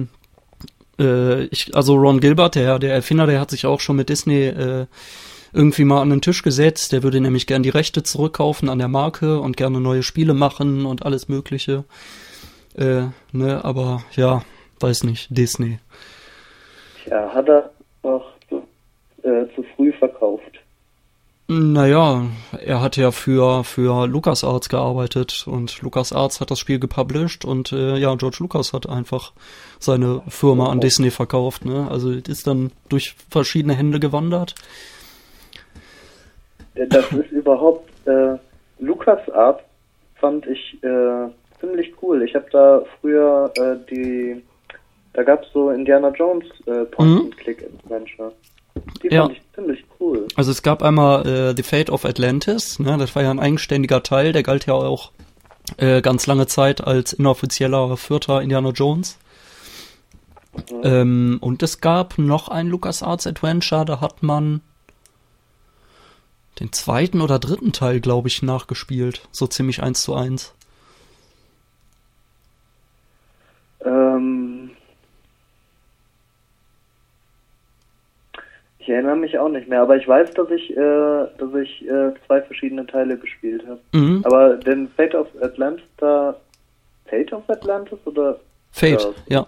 also Ron Gilbert, der Erfinder, der hat sich auch schon mit Disney irgendwie mal an den Tisch gesetzt. Der würde nämlich gern die Rechte zurückkaufen an der Marke und gerne neue Spiele machen und alles Mögliche. Ne, aber ja, weiß nicht, Disney. Ja, hat er noch zu früh verkauft. Naja, er hat ja für LucasArts gearbeitet und LucasArts hat das Spiel gepublished und ja, George Lucas hat einfach seine Firma an Disney verkauft, ne? Also das ist dann durch verschiedene Hände gewandert. Das ist überhaupt, LucasArts fand ich ziemlich cool. Ich habe da früher da gab's so Indiana Jones Point-and-Click-Adventure. Die fand ich ziemlich cool. Also es gab einmal The Fate of Atlantis, ne? Das war ja ein eigenständiger Teil, der galt ja auch ganz lange Zeit als inoffizieller vierter Indiana Jones. Und es gab noch ein LucasArts Adventure, da hat man den zweiten oder dritten Teil, glaube ich, nachgespielt. So ziemlich 1:1. Ich erinnere mich auch nicht mehr, aber ich weiß, dass ich zwei verschiedene Teile gespielt habe. Mhm. Aber den Fate of Atlantis oder? Fate, ja.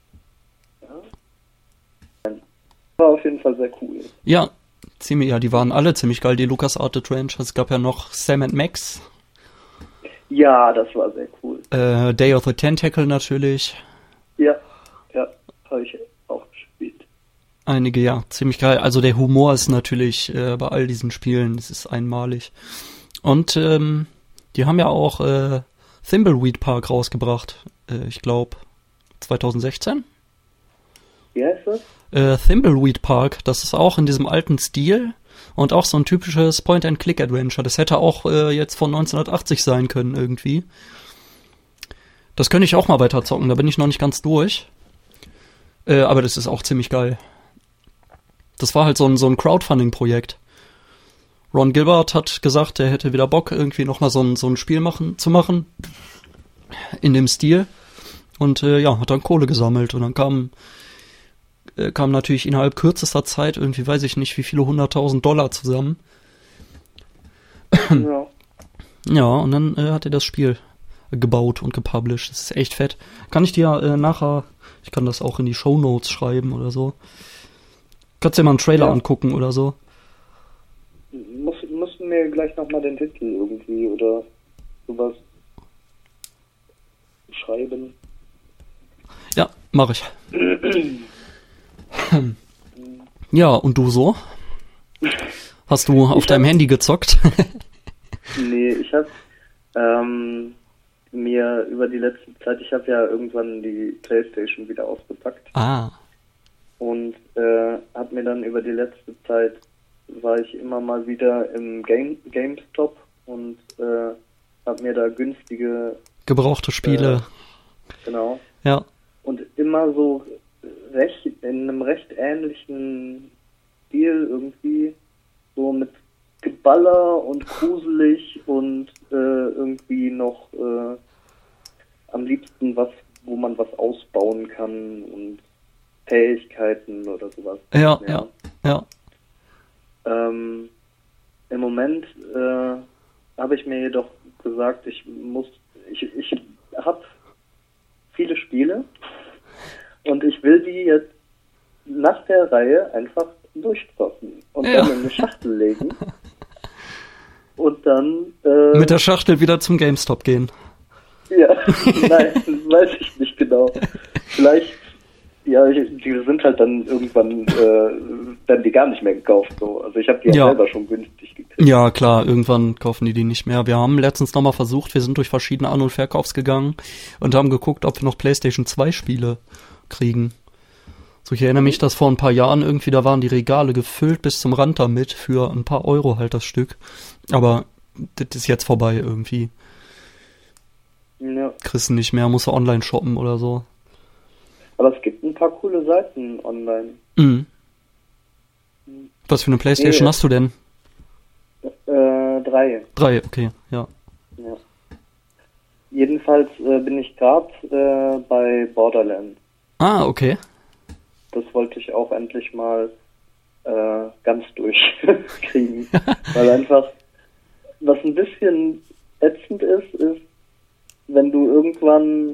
War auf jeden Fall sehr cool. Ja, die waren alle ziemlich geil, die LucasArts Adventures. Es gab ja noch Sam & Max. Ja, das war sehr cool. Day of the Tentacle natürlich. Ja, habe ich auch gespielt. Einige, ja, ziemlich geil. Also der Humor ist natürlich bei all diesen Spielen, das ist einmalig. Und die haben ja auch Thimbleweed Park rausgebracht. Ich glaube 2016. Wie heißt das? Thimbleweed Park, das ist auch in diesem alten Stil und auch so ein typisches Point-and-Click-Adventure. Das hätte auch jetzt von 1980 sein können irgendwie. Das könnte ich auch mal weiter zocken, da bin ich noch nicht ganz durch. Aber das ist auch ziemlich geil. Das war halt so ein Crowdfunding-Projekt. Ron Gilbert hat gesagt, er hätte wieder Bock, irgendwie nochmal so ein Spiel zu machen. In dem Stil. Und hat dann Kohle gesammelt. Und dann kam natürlich innerhalb kürzester Zeit irgendwie, weiß ich nicht, wie viele $100.000 zusammen. Ja. Ja, und dann hat er das Spiel gebaut und gepublished. Das ist echt fett. Kann ich dir nachher, ich kann das auch in die Shownotes schreiben oder so. Kannst dir mal einen Trailer angucken oder so. Mussten mir gleich nochmal den Titel irgendwie oder sowas schreiben. Ja, mache ich. Ja, und du so? Hast du auf deinem Handy gezockt? Nee, ich habe mir über die letzte Zeit, ich habe ja irgendwann die PlayStation wieder ausgepackt. Ah. Und habe mir dann über die letzte Zeit, war ich immer mal wieder im GameStop und habe mir da günstige gebrauchte Spiele. Genau. Ja. Und immer so in einem recht ähnlichen Stil irgendwie, so mit Geballer und gruselig und irgendwie noch am liebsten was, wo man was ausbauen kann und Fähigkeiten oder sowas. Ja. Im Moment habe ich mir jedoch gesagt, ich habe viele Spiele und ich will die jetzt nach der Reihe einfach durchzocken und dann in eine Schachtel legen und dann mit der Schachtel wieder zum GameStop gehen. Ja, nein, das weiß ich nicht genau. Vielleicht, ja, die sind halt dann irgendwann, werden die gar nicht mehr gekauft. So. Also ich habe die ja selber schon günstig gekriegt. Ja, klar, irgendwann kaufen die nicht mehr. Wir haben letztens nochmal versucht, wir sind durch verschiedene An- und Verkaufs gegangen und haben geguckt, ob wir noch PlayStation 2 Spiele kriegen. So, ich erinnere mich, dass vor ein paar Jahren irgendwie, da waren die Regale gefüllt bis zum Rand damit, für ein paar Euro halt das Stück. Aber das ist jetzt vorbei irgendwie. Ja. Kriegst du nicht mehr, musst du online shoppen oder so. Aber es gibt ein paar coole Seiten online. Mhm. Was für eine PlayStation hast du denn? 3. 3, okay, ja. Jedenfalls bin ich gerade bei Borderlands. Ah, okay. Das wollte ich auch endlich mal ganz durchkriegen. Weil einfach, was ein bisschen ätzend ist, wenn du irgendwann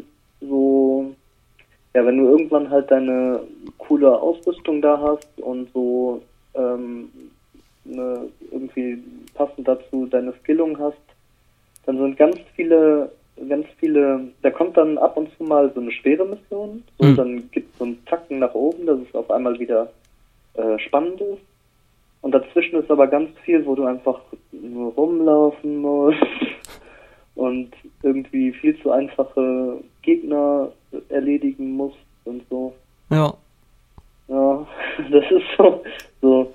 halt deine coole Ausrüstung da hast und so irgendwie passend dazu deine Skillung hast, dann sind ganz viele, da kommt dann ab und zu mal so eine schwere Mission, so, dann gibt es so einen Zacken nach oben, dass es auf einmal wieder spannend ist. Und dazwischen ist aber ganz viel, wo du einfach nur rumlaufen musst und irgendwie viel zu einfache Gegner erledigen musst und so. Ja. Ja, das ist so, so,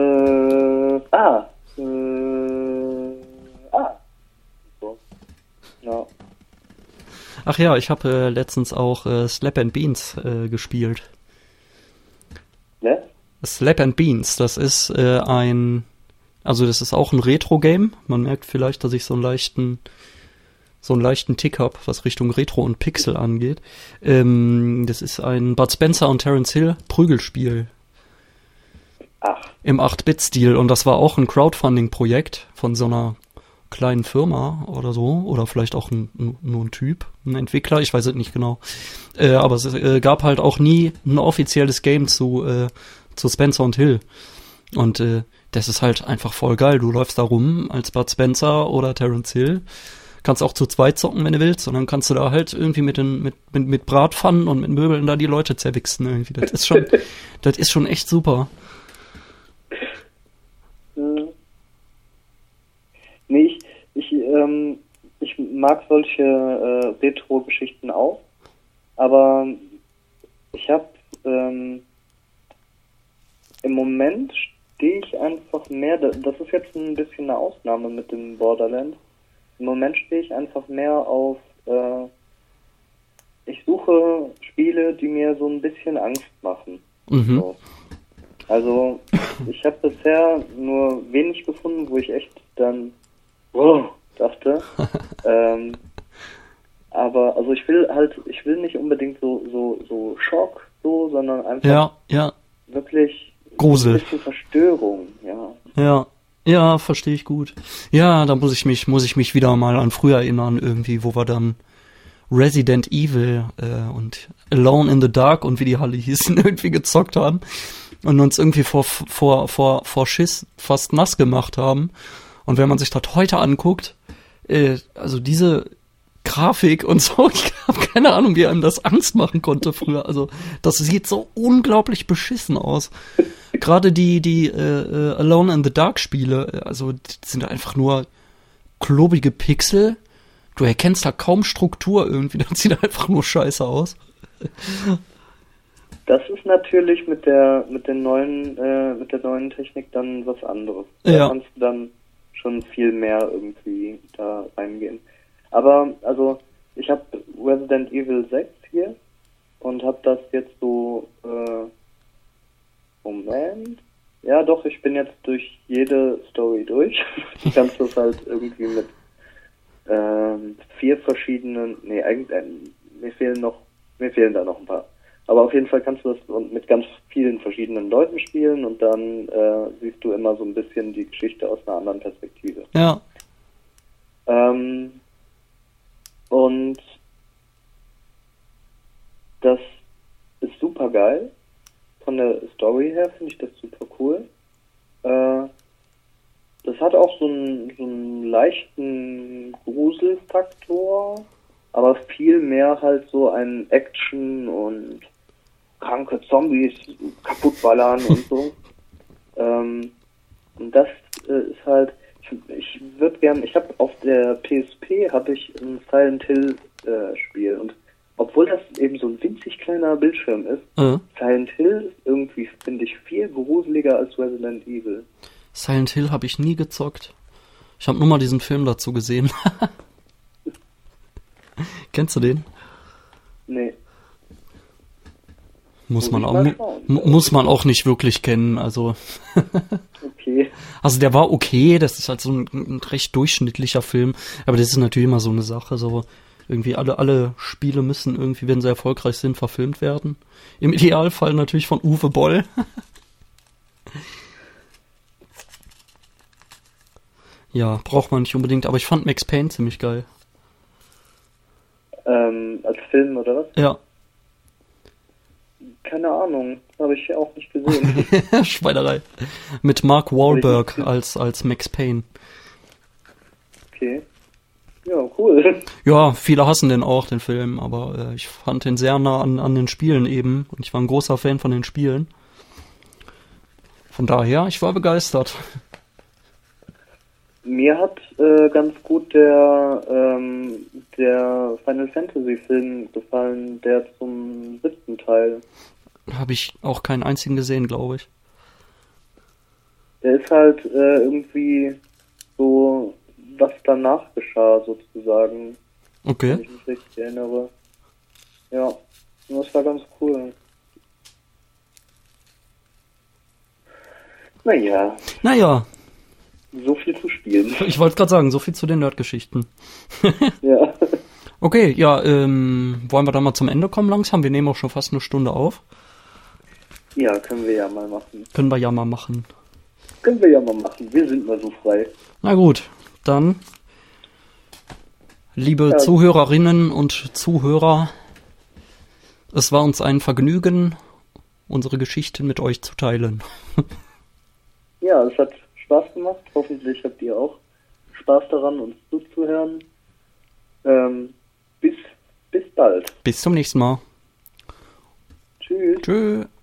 so, ja. Ach ja, ich habe letztens auch Slap and Beans gespielt. Ne? Slap and Beans, das ist also das ist auch ein Retro-Game. Man merkt vielleicht, dass ich so einen leichten Tick habe, was Richtung Retro und Pixel angeht. Das ist ein Bud Spencer und Terence Hill Prügelspiel. Ach. Im 8-Bit-Stil. Und das war auch ein Crowdfunding-Projekt von so einer kleinen Firma oder so. Oder vielleicht auch nur ein Typ, ein Entwickler, ich weiß es nicht genau. Aber es gab halt auch nie ein offizielles Game zu Spencer und Hill. Und das ist halt einfach voll geil. Du läufst da rum als Bud Spencer oder Terence Hill. Kannst auch zu zweit zocken, wenn du willst. Und dann kannst du da halt irgendwie mit Bratpfannen und mit Möbeln da die Leute zerwichsen irgendwie. Das ist schon echt super. Nee, ich mag solche Retro-Geschichten auch. Aber ich habe im Moment stehe ich einfach mehr, das ist jetzt ein bisschen eine Ausnahme mit dem Borderlands. Im Moment stehe ich einfach mehr auf, ich suche Spiele, die mir so ein bisschen Angst machen. Mhm. So. Also, ich habe bisher nur wenig gefunden, wo ich echt dann, dachte. Aber, also ich will nicht unbedingt so Schock, sondern einfach wirklich Grusel. Ein bisschen Verstörung, ja. Ja, verstehe ich gut. Ja, da muss ich mich wieder mal an früher erinnern, irgendwie, wo wir dann Resident Evil und Alone in the Dark und wie die Halle hießen, irgendwie gezockt haben und uns irgendwie vor Schiss fast nass gemacht haben. Und wenn man sich das heute anguckt, also diese Grafik und so, ich habe keine Ahnung, wie einem das Angst machen konnte früher. Also das sieht so unglaublich beschissen aus. Gerade die Alone in the Dark Spiele, also die sind einfach nur klobige Pixel. Du erkennst da kaum Struktur irgendwie, das sieht einfach nur scheiße aus. Das ist natürlich mit der neuen Technik dann was anderes. Da kannst du dann schon viel mehr irgendwie da reingehen. Aber, also, ich habe Resident Evil 6 hier und habe das jetzt so, Moment. Ja, doch, ich bin jetzt durch jede Story durch. Du kannst das halt irgendwie mit 4 verschiedenen, mir fehlen da noch ein paar. Aber auf jeden Fall kannst du das mit ganz vielen verschiedenen Leuten spielen und dann siehst du immer so ein bisschen die Geschichte aus einer anderen Perspektive. Ja. Und das ist super geil. Von der Story her finde ich das super cool. Das hat auch so einen leichten Gruselfaktor, aber viel mehr halt so ein Action und kranke Zombies kaputtballern und so. Und das ist halt, ich würde gern, ich habe auf der PSP habe ich ein Silent Hill Spiel und obwohl das eben so ein winzig kleiner Bildschirm ist, Silent Hill ist irgendwie, finde ich, viel gruseliger als Resident Evil. Silent Hill habe ich nie gezockt. Ich habe nur mal diesen Film dazu gesehen. Kennst du den? Nee. Muss man auch nicht wirklich kennen, also. Okay. Also der war okay, das ist halt so ein recht durchschnittlicher Film, aber das ist natürlich immer so eine Sache, so irgendwie alle Spiele müssen irgendwie, wenn sie erfolgreich sind, verfilmt werden. Im Idealfall natürlich von Uwe Boll. Ja, braucht man nicht unbedingt, aber ich fand Max Payne ziemlich geil. Als Film oder was? Ja. Keine Ahnung, habe ich auch nicht gesehen. Schweinerei. Mit Mark Wahlberg als Max Payne. Okay. Ja, cool. Ja, viele hassen den auch, den Film, aber ich fand den sehr nah an den Spielen eben und ich war ein großer Fan von den Spielen. Von daher, ich war begeistert. Mir hat ganz gut der Final Fantasy Film gefallen, der zum 7. Teil. Habe ich auch keinen einzigen gesehen, glaube ich. Der ist halt irgendwie so, was danach geschah, sozusagen. Okay. Wenn ich mich richtig erinnere. Ja, das war ganz cool. Naja, so viel zu spielen. Ich wollte gerade sagen, so viel zu den Nerdgeschichten. Ja. Okay, ja, wollen wir da mal zum Ende kommen langsam? Wir nehmen auch schon fast eine Stunde auf. Ja, können wir ja mal machen. Können wir ja mal machen. Wir sind mal so frei. Na gut, dann, liebe Zuhörerinnen und Zuhörer, es war uns ein Vergnügen, unsere Geschichten mit euch zu teilen. Ja, es hat Spaß gemacht. Hoffentlich habt ihr auch Spaß daran, uns zuzuhören. Bis bald. Bis zum nächsten Mal. Tschüss. Tschö.